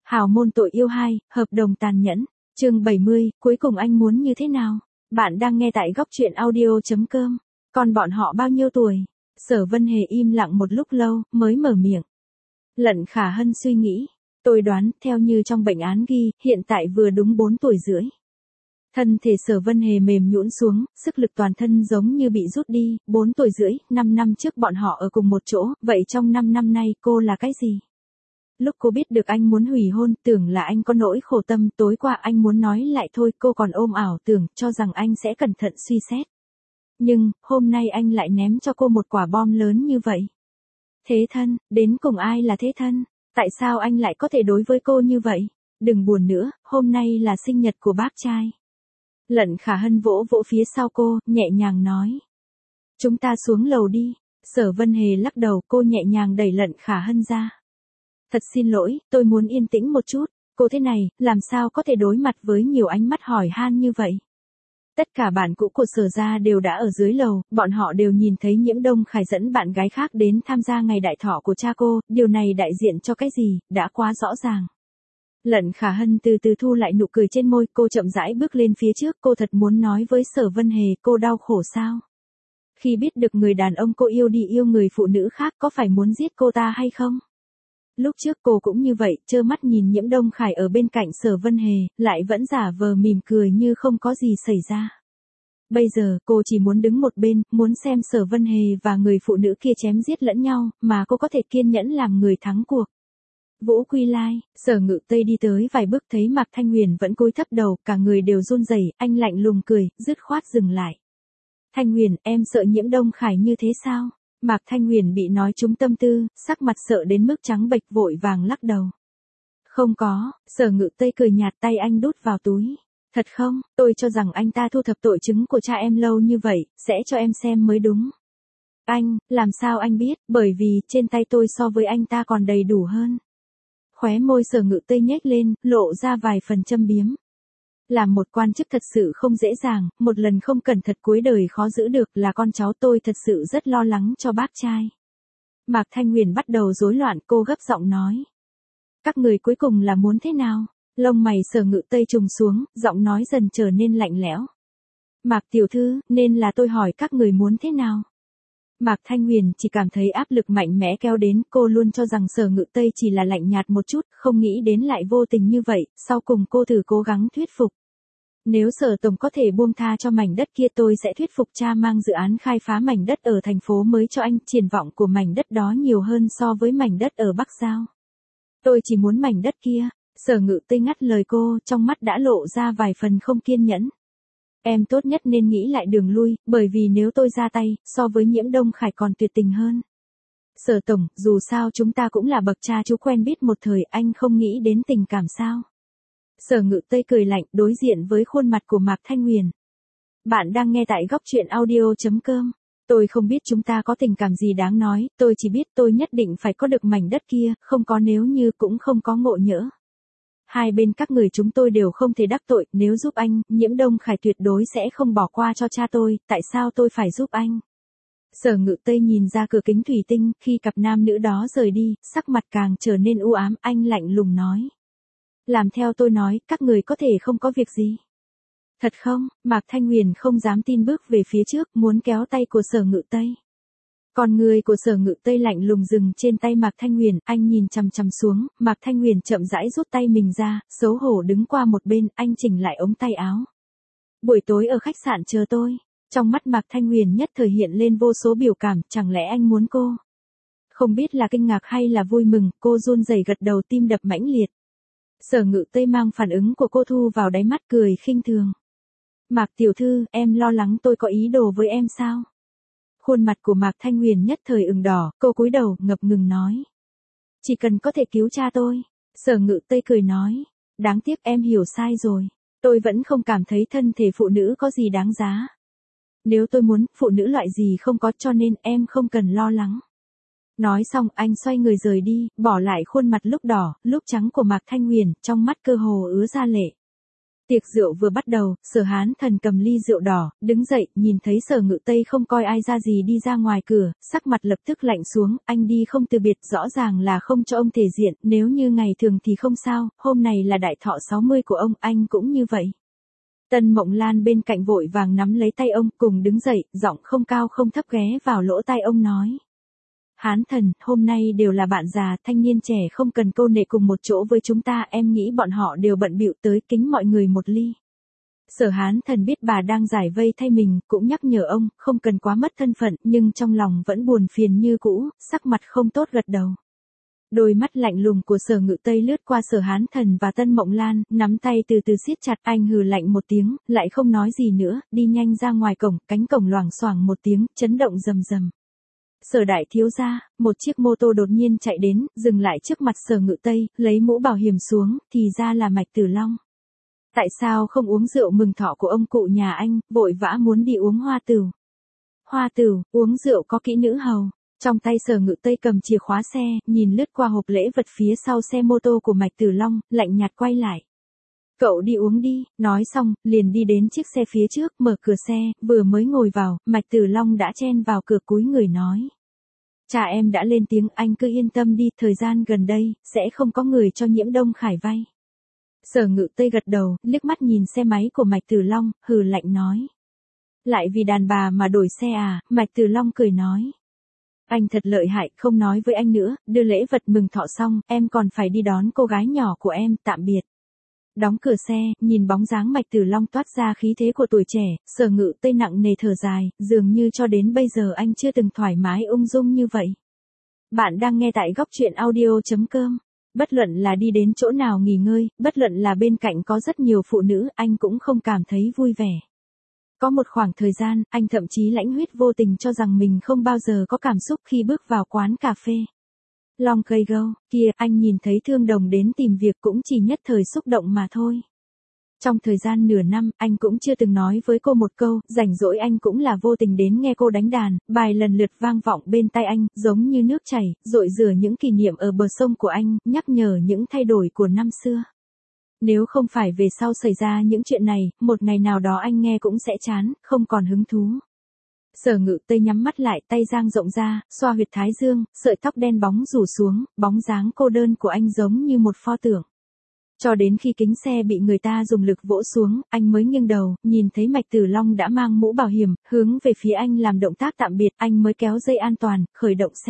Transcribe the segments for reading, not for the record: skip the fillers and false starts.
Hào môn tội yêu 2, hợp đồng tàn nhẫn. Chương 70, cuối cùng anh muốn như thế nào? Bạn đang nghe tại góc truyện audio.com. Còn bọn họ bao nhiêu tuổi? Sở Vân Hề im lặng một lúc lâu, mới mở miệng. Lận Khả Hân suy nghĩ. Tôi đoán, theo như trong bệnh án ghi, hiện tại vừa đúng 4 tuổi rưỡi. Thân thể Sở Vân Hề mềm nhũn xuống, sức lực toàn thân giống như bị rút đi, 4 tuổi rưỡi, 5 năm trước bọn họ ở cùng một chỗ, vậy trong 5 năm nay cô là cái gì? Lúc cô biết được anh muốn hủy hôn, tưởng là anh có nỗi khổ tâm, tối qua anh muốn nói lại thôi, cô còn ôm ảo tưởng, cho rằng anh sẽ cẩn thận suy xét. Nhưng, hôm nay anh lại ném cho cô một quả bom lớn như vậy. Thế thân, đến cùng ai là thế thân? Tại sao anh lại có thể đối với cô như vậy? Đừng buồn nữa, hôm nay là sinh nhật của bác trai. Lận Khả Hân vỗ vỗ phía sau cô, nhẹ nhàng nói. Chúng ta xuống lầu đi. Sở Vân Hề lắc đầu, cô nhẹ nhàng đẩy Lận Khả Hân ra. Thật xin lỗi, tôi muốn yên tĩnh một chút. Cô thế này, làm sao có thể đối mặt với nhiều ánh mắt hỏi han như vậy? Tất cả bạn cũ của Sở gia đều đã ở dưới lầu, bọn họ đều nhìn thấy Nhiễm Đông Khải dẫn bạn gái khác đến tham gia ngày đại thọ của cha cô, điều này đại diện cho cái gì, đã quá rõ ràng. Lận Khả Hân từ từ thu lại nụ cười trên môi, cô chậm rãi bước lên phía trước, cô thật muốn nói với Sở Vân Hề, cô đau khổ sao? Khi biết được người đàn ông cô yêu đi yêu người phụ nữ khác, có phải muốn giết cô ta hay không? Lúc trước cô cũng như vậy, trơ mắt nhìn Nhiễm Đông Khải ở bên cạnh Sở Vân Hề, lại vẫn giả vờ mỉm cười như không có gì xảy ra. Bây giờ, cô chỉ muốn đứng một bên, muốn xem Sở Vân Hề và người phụ nữ kia chém giết lẫn nhau, mà cô có thể kiên nhẫn làm người thắng cuộc. Vũ Quy Lai, Sở Ngự Tây đi tới vài bước thấy Mạc Thanh Huyền vẫn cúi thấp đầu, cả người đều run rẩy, anh lạnh lùng cười, dứt khoát dừng lại. Thanh Huyền, em sợ Nhiễm Đông Khải như thế sao? Mạc Thanh Huyền bị nói trúng tâm tư, sắc mặt sợ đến mức trắng bệch vội vàng lắc đầu. Không có, Sở Ngự Tây cười nhạt, tay anh đút vào túi. Thật không, tôi cho rằng anh ta thu thập tội chứng của cha em lâu như vậy, sẽ cho em xem mới đúng. Anh, làm sao anh biết, bởi vì trên tay tôi so với anh ta còn đầy đủ hơn. Khóe môi Sở Ngự Tây nhếch lên, lộ ra vài phần châm biếm. Làm một quan chức thật sự không dễ dàng, một lần không cẩn thận cuối đời khó giữ được, là con cháu tôi thật sự rất lo lắng cho bác trai. Mạc Thanh Huyền bắt đầu rối loạn, cô gấp giọng nói. Các người cuối cùng là muốn thế nào? Lông mày Sở Ngự Tây trùng xuống, giọng nói dần trở nên lạnh lẽo. Mạc tiểu thư, nên là tôi hỏi các người muốn thế nào? Mạc Thanh Huyền chỉ cảm thấy áp lực mạnh mẽ kéo đến, cô luôn cho rằng Sở Ngự Tây chỉ là lạnh nhạt một chút, không nghĩ đến lại vô tình như vậy, sau cùng cô thử cố gắng thuyết phục. Nếu Sở tổng có thể buông tha cho mảnh đất kia, tôi sẽ thuyết phục cha mang dự án khai phá mảnh đất ở thành phố mới cho anh, triển vọng của mảnh đất đó nhiều hơn so với mảnh đất ở Bắc Giao. Tôi chỉ muốn mảnh đất kia. Sở Ngự Tây ngắt lời cô, trong mắt đã lộ ra vài phần không kiên nhẫn. Em tốt nhất nên nghĩ lại đường lui, bởi vì nếu tôi ra tay, so với Nhiễm Đông Khải còn tuyệt tình hơn. Sở tổng, dù sao chúng ta cũng là bậc cha chú quen biết một thời, anh không nghĩ đến tình cảm sao? Sở Ngự Tây cười lạnh, đối diện với khuôn mặt của Mạc Thanh Huyền. Bạn đang nghe tại góc truyện audio.com. Tôi không biết chúng ta có tình cảm gì đáng nói, tôi chỉ biết tôi nhất định phải có được mảnh đất kia, không có nếu như cũng không có ngộ nhỡ. Hai bên các người chúng tôi đều không thể đắc tội, nếu giúp anh, Nhiễm Đông Khải tuyệt đối sẽ không bỏ qua cho cha tôi, tại sao tôi phải giúp anh? Sở Ngự Tây nhìn ra cửa kính thủy tinh, khi cặp nam nữ đó rời đi, sắc mặt càng trở nên u ám, anh lạnh lùng nói. Làm theo tôi nói, các người có thể không có việc gì. Thật không? Mạc Thanh Huyền không dám tin bước về phía trước, muốn kéo tay của Sở Ngự Tây. Con người của Sở Ngự Tây lạnh lùng dừng trên tay Mạc Thanh Huyền, anh nhìn chằm chằm xuống, Mạc Thanh Huyền chậm rãi rút tay mình ra, xấu hổ đứng qua một bên, anh chỉnh lại ống tay áo. Buổi tối ở khách sạn chờ tôi. Trong mắt Mạc Thanh Huyền nhất thời hiện lên vô số biểu cảm, chẳng lẽ anh muốn cô? Không biết là kinh ngạc hay là vui mừng, cô run rẩy gật đầu, tim đập mãnh liệt. Sở Ngự Tây mang phản ứng của cô thu vào đáy mắt, cười khinh thường. Mạc tiểu thư, em lo lắng tôi có ý đồ với em sao? Khuôn mặt của Mạc Thanh Huyền nhất thời ửng đỏ, cô cúi đầu, ngập ngừng nói. Chỉ cần có thể cứu cha tôi. Sở Ngự Tây cười nói. Đáng tiếc em hiểu sai rồi. Tôi vẫn không cảm thấy thân thể phụ nữ có gì đáng giá. Nếu tôi muốn, phụ nữ loại gì không có, cho nên em không cần lo lắng. Nói xong, anh xoay người rời đi, bỏ lại khuôn mặt lúc đỏ, lúc trắng của Mạc Thanh Huyền, trong mắt cơ hồ ứa ra lệ. Tiệc rượu vừa bắt đầu, Sở Hán Thần cầm ly rượu đỏ, đứng dậy, nhìn thấy Sở Ngự Tây không coi ai ra gì đi ra ngoài cửa, sắc mặt lập tức lạnh xuống, anh đi không từ biệt, rõ ràng là không cho ông thể diện, nếu như ngày thường thì không sao, hôm này là đại thọ 60 của ông, anh cũng như vậy. Tân Mộng Lan bên cạnh vội vàng nắm lấy tay ông, cùng đứng dậy, giọng không cao không thấp ghé vào lỗ tai ông nói. Hán Thần, hôm nay đều là bạn già, thanh niên trẻ không cần câu nệ cùng một chỗ với chúng ta, em nghĩ bọn họ đều bận bịu tới, kính mọi người một ly. Sở Hán Thần biết bà đang giải vây thay mình, cũng nhắc nhở ông, không cần quá mất thân phận, nhưng trong lòng vẫn buồn phiền như cũ, sắc mặt không tốt gật đầu. Đôi mắt lạnh lùng của Sở Ngự Tây lướt qua Sở Hán Thần và Tân Mộng Lan, nắm tay từ từ siết chặt, anh hừ lạnh một tiếng, lại không nói gì nữa, đi nhanh ra ngoài cổng, cánh cổng loảng xoảng một tiếng, chấn động rầm rầm. Sở đại thiếu gia, một chiếc mô tô đột nhiên chạy đến, dừng lại trước mặt Sở Ngự Tây, lấy mũ bảo hiểm xuống, thì ra là Mạch Tử Long. Tại sao không uống rượu mừng thọ của ông cụ nhà anh, vội vã muốn đi uống hoa tửu. Hoa tửu, uống rượu có kỹ nữ hầu. Trong tay Sở Ngự Tây cầm chìa khóa xe, nhìn lướt qua hộp lễ vật phía sau xe mô tô của Mạch Tử Long, lạnh nhạt quay lại. Cậu đi uống đi, nói xong, liền đi đến chiếc xe phía trước, mở cửa xe, vừa mới ngồi vào, Mạch Tử Long đã chen vào cửa cúi người nói. Cha em đã lên tiếng, anh cứ yên tâm đi, thời gian gần đây, sẽ không có người cho Nhiễm Đông Khải vay. Sở Ngự Tây gật đầu, liếc mắt nhìn xe máy của Mạch Tử Long, hừ lạnh nói. Lại vì đàn bà mà đổi xe à, Mạch Tử Long cười nói. Anh thật lợi hại, không nói với anh nữa, đưa lễ vật mừng thọ xong, em còn phải đi đón cô gái nhỏ của em, tạm biệt. Đóng cửa xe, nhìn bóng dáng Mạch Tử Long toát ra khí thế của tuổi trẻ, Sở Ngự Tây nặng nề thở dài, dường như cho đến bây giờ anh chưa từng thoải mái ung dung như vậy. Bạn đang nghe tại góc truyện audio.com. Bất luận là đi đến chỗ nào nghỉ ngơi, bất luận là bên cạnh có rất nhiều phụ nữ, anh cũng không cảm thấy vui vẻ. Có một khoảng thời gian, anh thậm chí lãnh huyết vô tình cho rằng mình không bao giờ có cảm xúc khi bước vào quán cà phê. Long cây gâu, kia, anh nhìn thấy Thương Đồng đến tìm việc cũng chỉ nhất thời xúc động mà thôi. Trong thời gian nửa năm, anh cũng chưa từng nói với cô một câu, rảnh rỗi anh cũng là vô tình đến nghe cô đánh đàn, bài lần lượt vang vọng bên tai anh, giống như nước chảy, rội rửa những kỷ niệm ở bờ sông của anh, nhắc nhở những thay đổi của năm xưa. Nếu không phải về sau xảy ra những chuyện này, một ngày nào đó anh nghe cũng sẽ chán, không còn hứng thú. Sở Ngự Tây nhắm mắt lại, tay dang rộng ra, xoa huyệt thái dương, sợi tóc đen bóng rủ xuống, bóng dáng cô đơn của anh giống như một pho tượng. Cho đến khi kính xe bị người ta dùng lực vỗ xuống, anh mới nghiêng đầu, nhìn thấy Mạch Tử Long đã mang mũ bảo hiểm, hướng về phía anh làm động tác tạm biệt, anh mới kéo dây an toàn, khởi động xe.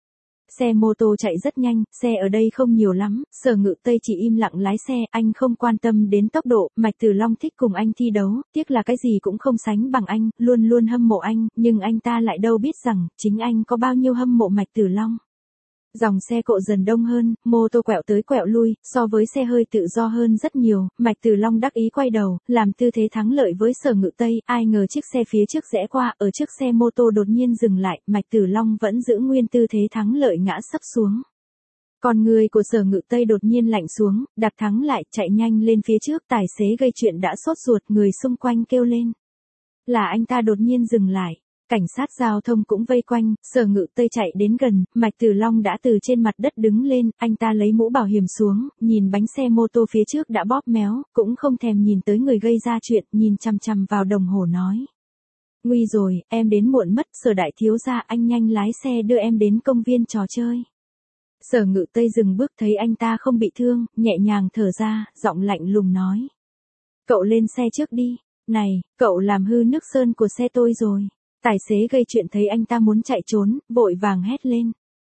Xe mô tô chạy rất nhanh, xe ở đây không nhiều lắm, Sở Ngự Tây chỉ im lặng lái xe, anh không quan tâm đến tốc độ, Mạch Tử Long thích cùng anh thi đấu, tiếc là cái gì cũng không sánh bằng anh, luôn luôn hâm mộ anh, nhưng anh ta lại đâu biết rằng, chính anh có bao nhiêu hâm mộ Mạch Tử Long. Dòng xe cộ dần đông hơn, mô tô quẹo tới quẹo lui, so với xe hơi tự do hơn rất nhiều, Mạch Tử Long đắc ý quay đầu, làm tư thế thắng lợi với Sở Ngự Tây, ai ngờ chiếc xe phía trước rẽ qua, ở trước xe mô tô đột nhiên dừng lại, Mạch Tử Long vẫn giữ nguyên tư thế thắng lợi ngã sấp xuống. Con người của Sở Ngự Tây đột nhiên lạnh xuống, đạp thắng lại, chạy nhanh lên phía trước, tài xế gây chuyện đã sốt ruột, người xung quanh kêu lên. Là anh ta đột nhiên dừng lại. Cảnh sát giao thông cũng vây quanh, Sở Ngự Tây chạy đến gần, Mạch Tử Long đã từ trên mặt đất đứng lên, anh ta lấy mũ bảo hiểm xuống, nhìn bánh xe mô tô phía trước đã bóp méo, cũng không thèm nhìn tới người gây ra chuyện, nhìn chằm chằm vào đồng hồ nói. Nguy rồi, em đến muộn mất, Sở đại thiếu gia, anh nhanh lái xe đưa em đến công viên trò chơi. Sở Ngự Tây dừng bước thấy anh ta không bị thương, nhẹ nhàng thở ra, giọng lạnh lùng nói. Cậu lên xe trước đi, này, cậu làm hư nước sơn của xe tôi rồi. Tài xế gây chuyện thấy anh ta muốn chạy trốn, vội vàng hét lên.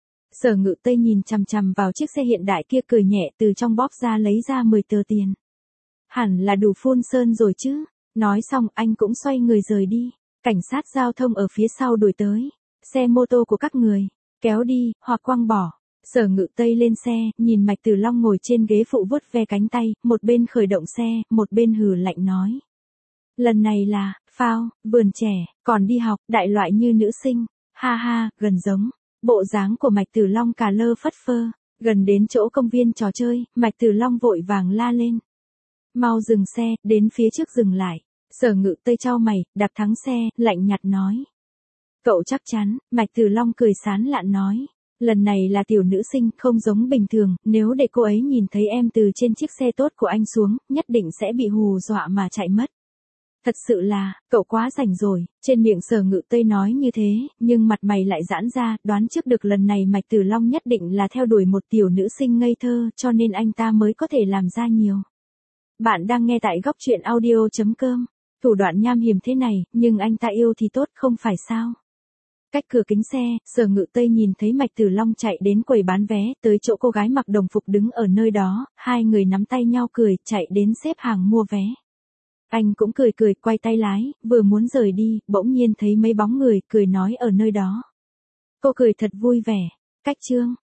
Sở Ngự Tây nhìn chằm chằm vào chiếc xe hiện đại kia cười nhẹ từ trong bóp ra lấy ra 10 tờ tiền. Hẳn là đủ phun sơn rồi chứ. Nói xong anh cũng xoay người rời đi. Cảnh sát giao thông ở phía sau đuổi tới. Xe mô tô của các người, kéo đi, hoặc quăng bỏ. Sở Ngự Tây lên xe, nhìn Mạch Tử Long ngồi trên ghế phụ vuốt ve cánh tay, một bên khởi động xe, một bên hừ lạnh nói. Lần này là, phao, vườn trẻ, còn đi học, đại loại như nữ sinh, ha ha, gần giống. Bộ dáng của Mạch Tử Long cà lơ phất phơ, gần đến chỗ công viên trò chơi, Mạch Tử Long vội vàng la lên. Mau dừng xe, đến phía trước dừng lại. Sở Ngự Tây chau mày, đạp thắng xe, lạnh nhạt nói. Cậu chắc chắn, Mạch Tử Long cười sán lạn nói. Lần này là tiểu nữ sinh, không giống bình thường, nếu để cô ấy nhìn thấy em từ trên chiếc xe tốt của anh xuống, nhất định sẽ bị hù dọa mà chạy mất. Thật sự là, cậu quá rảnh rồi, trên miệng Sở Ngự Tây nói như thế, nhưng mặt mày lại giãn ra, đoán trước được lần này Mạch Tử Long nhất định là theo đuổi một tiểu nữ sinh ngây thơ, cho nên anh ta mới có thể làm ra nhiều. Bạn đang nghe tại góc truyện audio.com. Thủ đoạn nham hiểm thế này, nhưng anh ta yêu thì tốt không phải sao? Cách cửa kính xe, Sở Ngự Tây nhìn thấy Mạch Tử Long chạy đến quầy bán vé, tới chỗ cô gái mặc đồng phục đứng ở nơi đó, hai người nắm tay nhau cười, chạy đến xếp hàng mua vé. Anh cũng cười cười, quay tay lái, vừa muốn rời đi, bỗng nhiên thấy mấy bóng người, cười nói ở nơi đó. Cô cười thật vui vẻ. Cách chương.